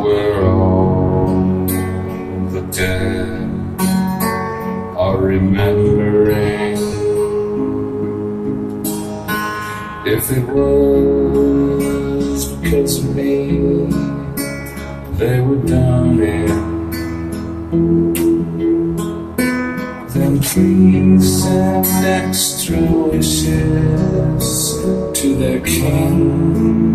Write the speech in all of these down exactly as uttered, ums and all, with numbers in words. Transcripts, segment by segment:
where all the dead are remembering. If it was because of me they were dying, then please send extra wishes to their king.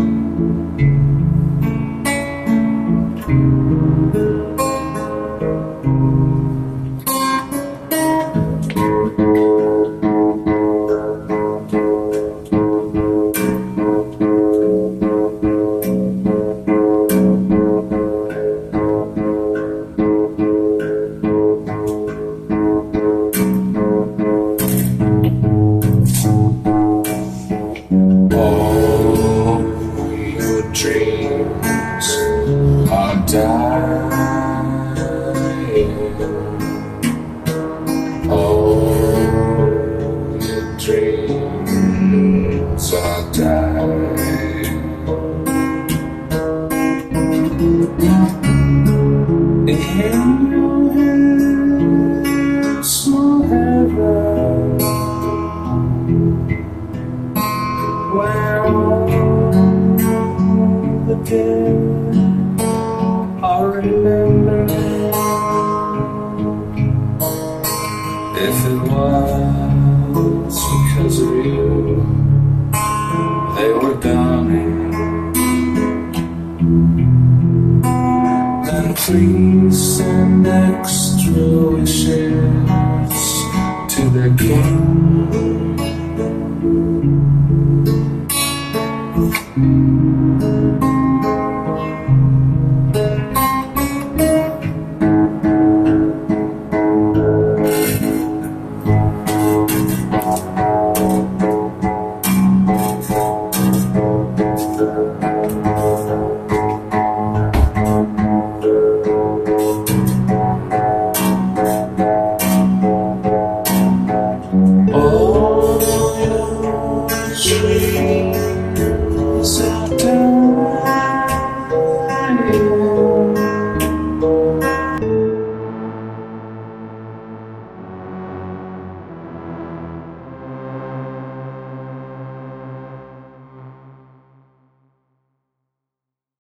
Dreams are dying. All your dreams are dying. In your head, small heaven, where all the dead are remembering. If it was because of you they were dying, then please send extra wishes to their king.